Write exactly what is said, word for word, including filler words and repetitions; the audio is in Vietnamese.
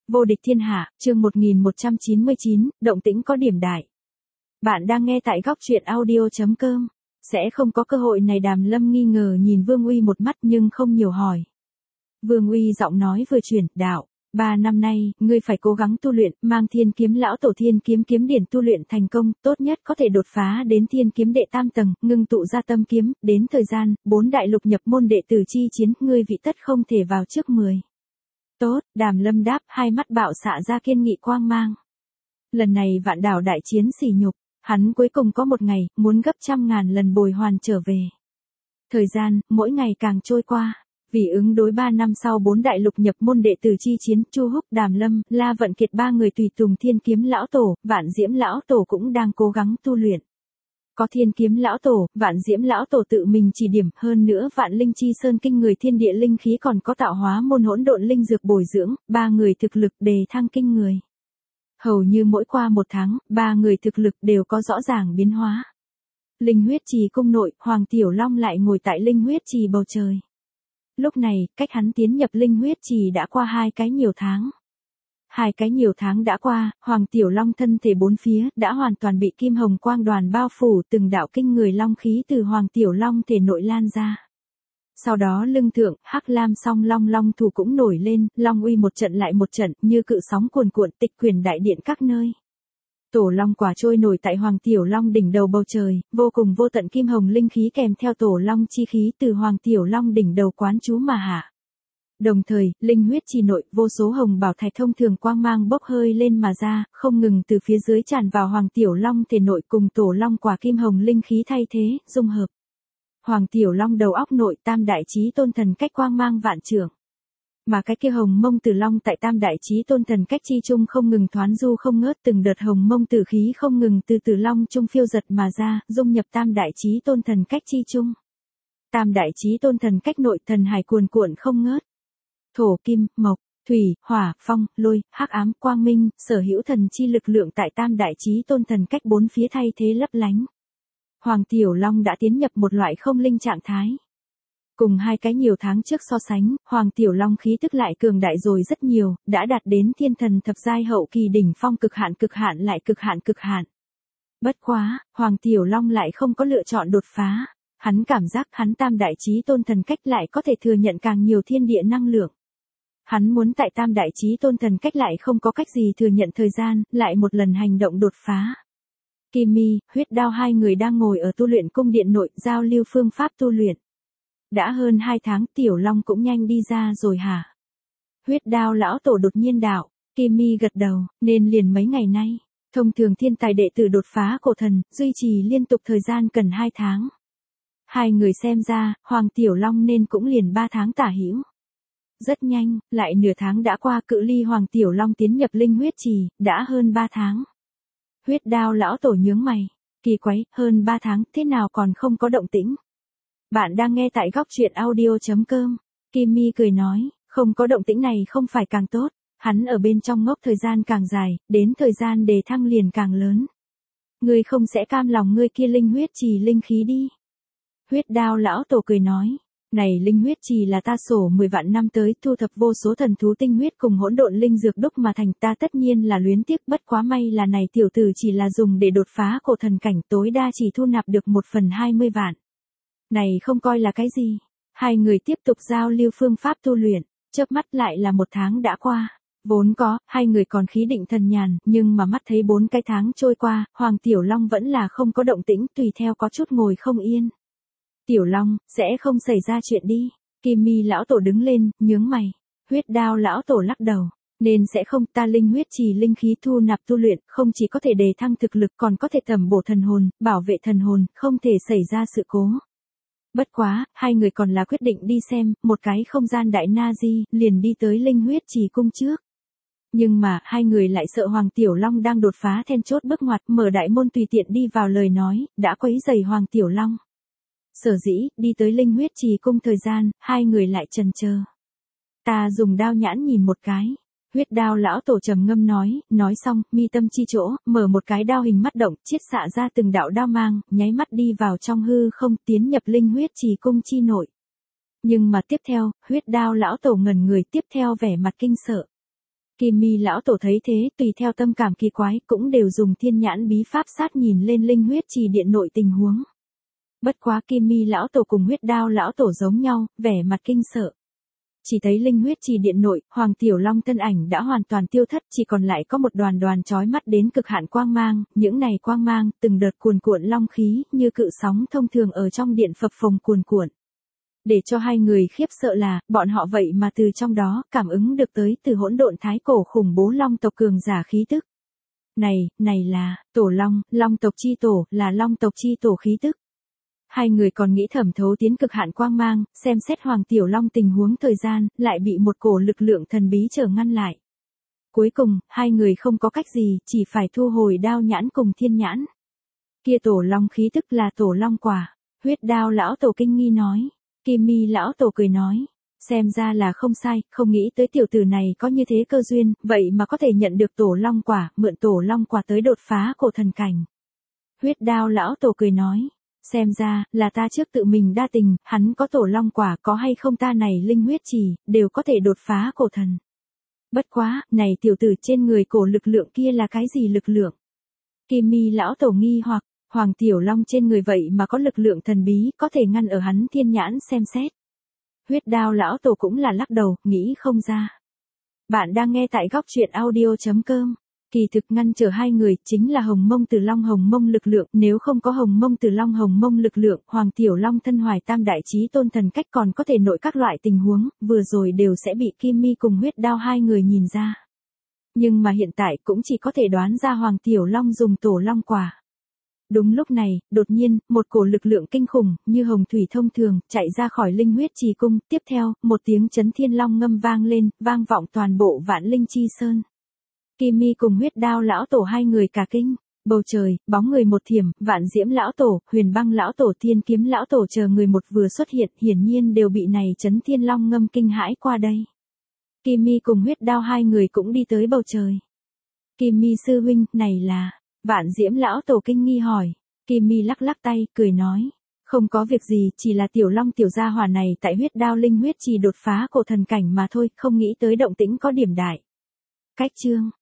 Vô địch thiên hạ, chương một nghìn một trăm chín mươi chín, động tĩnh có điểm đại. Bạn đang nghe tại góc truyện audio chấm com. Sẽ không có cơ hội này. Đàm Lâm nghi ngờ nhìn Vương Uy một mắt nhưng không nhiều hỏi. Vương Uy giọng nói vừa chuyển, đạo, ba năm nay, ngươi phải cố gắng tu luyện, mang thiên kiếm lão tổ thiên kiếm kiếm điển tu luyện thành công, tốt nhất có thể đột phá đến thiên kiếm đệ tam tầng, ngưng tụ ra tâm kiếm, đến thời gian, bốn đại lục nhập môn đệ tử chi chiến, ngươi vị tất không thể vào trước mười. Tốt, Đàm Lâm đáp, hai mắt bạo xạ ra kiên nghị quang mang. Lần này vạn đảo đại chiến sỉ nhục, hắn cuối cùng có một ngày, muốn gấp trăm ngàn lần bồi hoàn trở về. Thời gian, mỗi ngày càng trôi qua. Vì ứng đối ba năm sau bốn đại lục nhập môn đệ tử chi chiến, Chu Húc, Đàm Lâm, La Vận Kiệt ba người tùy tùng thiên kiếm lão tổ, vạn diễm lão tổ cũng đang cố gắng tu luyện. Có thiên kiếm lão tổ, vạn diễm lão tổ tự mình chỉ điểm, hơn nữa vạn linh chi sơn kinh người thiên địa linh khí còn có tạo hóa môn hỗn độn linh dược bồi dưỡng, ba người thực lực đề thăng kinh người. Hầu như mỗi qua một tháng, ba người thực lực đều có rõ ràng biến hóa. Linh huyết trì cung nội, Hoàng Tiểu Long lại ngồi tại linh huyết trì bầu trời. Lúc này, cách hắn tiến nhập linh huyết trì đã qua hai cái nhiều tháng. Hai cái nhiều tháng đã qua, Hoàng Tiểu Long thân thể bốn phía đã hoàn toàn bị kim hồng quang đoàn bao phủ, từng đạo kinh người long khí từ Hoàng Tiểu Long thể nội lan ra. Sau đó lưng thượng, hắc lam song long long thủ cũng nổi lên, long uy một trận lại một trận, như cự sóng cuồn cuộn tịch quyển đại điện các nơi. Tổ long quả trôi nổi tại Hoàng Tiểu Long đỉnh đầu bầu trời, vô cùng vô tận kim hồng linh khí kèm theo tổ long chi khí từ Hoàng Tiểu Long đỉnh đầu quán chú mà hạ. Đồng thời, linh huyết trì nội, vô số hồng bảo thạch thông thường quang mang bốc hơi lên mà ra, không ngừng từ phía dưới tràn vào Hoàng Tiểu Long thể nội cùng tổ long quả kim hồng linh khí thay thế, dung hợp. Hoàng Tiểu Long đầu óc nội tam đại chí tôn thần cách quang mang vạn trượng. Mà cái kia hồng mông tử long tại tam đại chí tôn thần cách chi trung không ngừng thoán du không ngớt, từng đợt hồng mông tử khí không ngừng từ tử long trung phiêu giật mà ra, dung nhập tam đại chí tôn thần cách chi trung. Tam đại chí tôn thần cách nội thần hải cuồn cuộn không ngớt. Thổ, kim, mộc, thủy, hỏa, phong, lôi, hắc ám, quang minh, sở hữu thần chi lực lượng tại tam đại chí tôn thần cách bốn phía thay thế lấp lánh. Hoàng Tiểu Long đã tiến nhập một loại không linh trạng thái. Cùng hai cái nhiều tháng trước so sánh, Hoàng Tiểu Long khí tức lại cường đại rồi rất nhiều, đã đạt đến thiên thần thập giai hậu kỳ đỉnh phong cực hạn cực hạn lại cực hạn cực hạn. Bất quá, Hoàng Tiểu Long lại không có lựa chọn đột phá. Hắn cảm giác hắn tam đại chí tôn thần cách lại có thể thừa nhận càng nhiều thiên địa năng lượng. Hắn muốn tại tam đại chí tôn thần cách lại không có cách gì thừa nhận thời gian, lại một lần hành động đột phá. Kim Mi, Huyết Đao hai người đang ngồi ở tu luyện cung điện nội, giao lưu phương pháp tu luyện. Đã hơn hai tháng, Tiểu Long cũng nhanh đi ra rồi hả? Huyết Đao lão tổ đột nhiên đạo, Kim Mi gật đầu, nên liền mấy ngày nay. Thông thường thiên tài đệ tử đột phá cổ thần, duy trì liên tục thời gian cần hai tháng. Hai người xem ra, Hoàng Tiểu Long nên cũng liền ba tháng tả hữu. Rất nhanh, lại nửa tháng đã qua, cự ly Hoàng Tiểu Long tiến nhập linh huyết trì, đã hơn ba tháng. Huyết Đao lão tổ nhướng mày, kỳ quái, hơn ba tháng, thế nào còn không có động tĩnh? Bạn đang nghe tại góc truyện audio chấm com. Kim Mi cười nói, không có động tĩnh này không phải càng tốt, hắn ở bên trong ngốc thời gian càng dài, đến thời gian đề thăng liền càng lớn. Ngươi không sẽ cam lòng ngươi kia linh huyết trì linh khí đi. Huyết Đao lão tổ cười nói, này linh huyết trì là ta sổ mười vạn năm tới thu thập vô số thần thú tinh huyết cùng hỗn độn linh dược đúc mà thành, ta tất nhiên là luyến tiếc, bất quá may là này tiểu tử chỉ là dùng để đột phá cổ thần cảnh, tối đa chỉ thu nạp được một phần hai mươi vạn. Này không coi là cái gì. Hai người tiếp tục giao lưu phương pháp tu luyện, chớp mắt lại là một tháng đã qua. Vốn có, hai người còn khí định thần nhàn, nhưng mà mắt thấy bốn cái tháng trôi qua, Hoàng Tiểu Long vẫn là không có động tĩnh, tùy theo có chút ngồi không yên. Tiểu Long, sẽ không xảy ra chuyện đi. Kim Mi lão tổ đứng lên, nhướng mày. Huyết Đao lão tổ lắc đầu. Nên sẽ không, ta linh huyết trì linh khí thu nạp tu luyện, không chỉ có thể đề thăng thực lực còn có thể tầm bổ thần hồn, bảo vệ thần hồn, không thể xảy ra sự cố. Bất quá, hai người còn là quyết định đi xem, một cái không gian đại na di, liền đi tới linh huyết trì cung trước. Nhưng mà, hai người lại sợ Hoàng Tiểu Long đang đột phá then chốt bước ngoặt, mở đại môn tùy tiện đi vào lời nói, đã quấy rầy Hoàng Tiểu Long. Sở dĩ, đi tới linh huyết trì cung thời gian, hai người lại chần chờ. Ta dùng đao nhãn nhìn một cái. Huyết Đao lão tổ trầm ngâm nói, nói xong, mi tâm chi chỗ, mở một cái đao hình mắt động, chiết xạ ra từng đạo đao mang, nháy mắt đi vào trong hư không, tiến nhập linh huyết trì cung chi nội. Nhưng mà tiếp theo, Huyết Đao lão tổ ngẩn người, tiếp theo vẻ mặt kinh sợ. Kim Mi lão tổ thấy thế, tùy theo tâm cảm kỳ quái, cũng đều dùng thiên nhãn bí pháp sát nhìn lên linh huyết trì điện nội tình huống. Bất quá Kim Mi lão tổ cùng Huyết Đao lão tổ giống nhau, vẻ mặt kinh sợ. Chỉ thấy linh huyết trì điện nội, Hoàng Tiểu Long thân ảnh đã hoàn toàn tiêu thất, chỉ còn lại có một đoàn đoàn chói mắt đến cực hạn quang mang, những này quang mang, từng đợt cuồn cuộn long khí, như cự sóng thông thường ở trong điện phập phồng cuồn cuộn. Để cho hai người khiếp sợ là, bọn họ vậy mà từ trong đó, cảm ứng được tới từ hỗn độn thái cổ khủng bố long tộc cường giả khí tức. Này, này là, tổ long, long tộc chi tổ, là long tộc chi tổ khí tức. Hai người còn nghĩ thẩm thấu tiến cực hạn quang mang, xem xét Hoàng Tiểu Long tình huống thời gian, lại bị một cổ lực lượng thần bí trở ngăn lại. Cuối cùng, hai người không có cách gì, chỉ phải thu hồi đao nhãn cùng thiên nhãn. Kia tổ long khí tức là tổ long quả. Huyết Đao lão tổ kinh nghi nói. Kim Mi lão tổ cười nói. Xem ra là không sai, không nghĩ tới tiểu tử này có như thế cơ duyên, vậy mà có thể nhận được tổ long quả, mượn tổ long quả tới đột phá cổ thần cảnh. Huyết Đao lão tổ cười nói. Xem ra, là ta trước tự mình đa tình, hắn có tổ long quả, có hay không ta này linh huyết trì, đều có thể đột phá cổ thần. Bất quá, này tiểu tử trên người cổ lực lượng kia là cái gì lực lượng? Kim Mi lão tổ nghi hoặc, Hoàng Tiểu Long trên người vậy mà có lực lượng thần bí, có thể ngăn ở hắn thiên nhãn xem xét. Huyết Đao lão tổ cũng là lắc đầu, nghĩ không ra. Bạn đang nghe tại góc truyện audio chấm com. Kỳ thực ngăn trở hai người chính là Hồng Mông Từ Long Hồng Mông lực lượng, nếu không có Hồng Mông Từ Long Hồng Mông lực lượng, Hoàng Tiểu Long thân hoài tam đại chí tôn thần cách còn có thể nội các loại tình huống, vừa rồi đều sẽ bị Kim Mi cùng Huyết Đao hai người nhìn ra. Nhưng mà hiện tại cũng chỉ có thể đoán ra Hoàng Tiểu Long dùng tổ long quả. Đúng lúc này, đột nhiên, một cổ lực lượng kinh khủng, như hồng thủy thông thường, chạy ra khỏi linh huyết trì cung, tiếp theo, một tiếng chấn thiên long ngâm vang lên, vang vọng toàn bộ Vạn Linh Chi Sơn. Kim Mi cùng Huyết Đao lão tổ hai người cả kinh, bầu trời, bóng người một thiểm, Vạn Diễm lão tổ, Huyền Băng lão tổ, Thiên Kiếm lão tổ chờ người một vừa xuất hiện, hiển nhiên đều bị này chấn thiên long ngâm kinh hãi qua đây. Kim Mi cùng Huyết Đao hai người cũng đi tới bầu trời. Kim Mi sư huynh, này là, Vạn Diễm lão tổ kinh nghi hỏi. Kim Mi lắc lắc tay, cười nói, không có việc gì, chỉ là tiểu long tiểu gia hỏa này tại Huyết Đao linh huyết trì đột phá cổ thần cảnh mà thôi, không nghĩ tới động tĩnh có điểm đại. Cách chương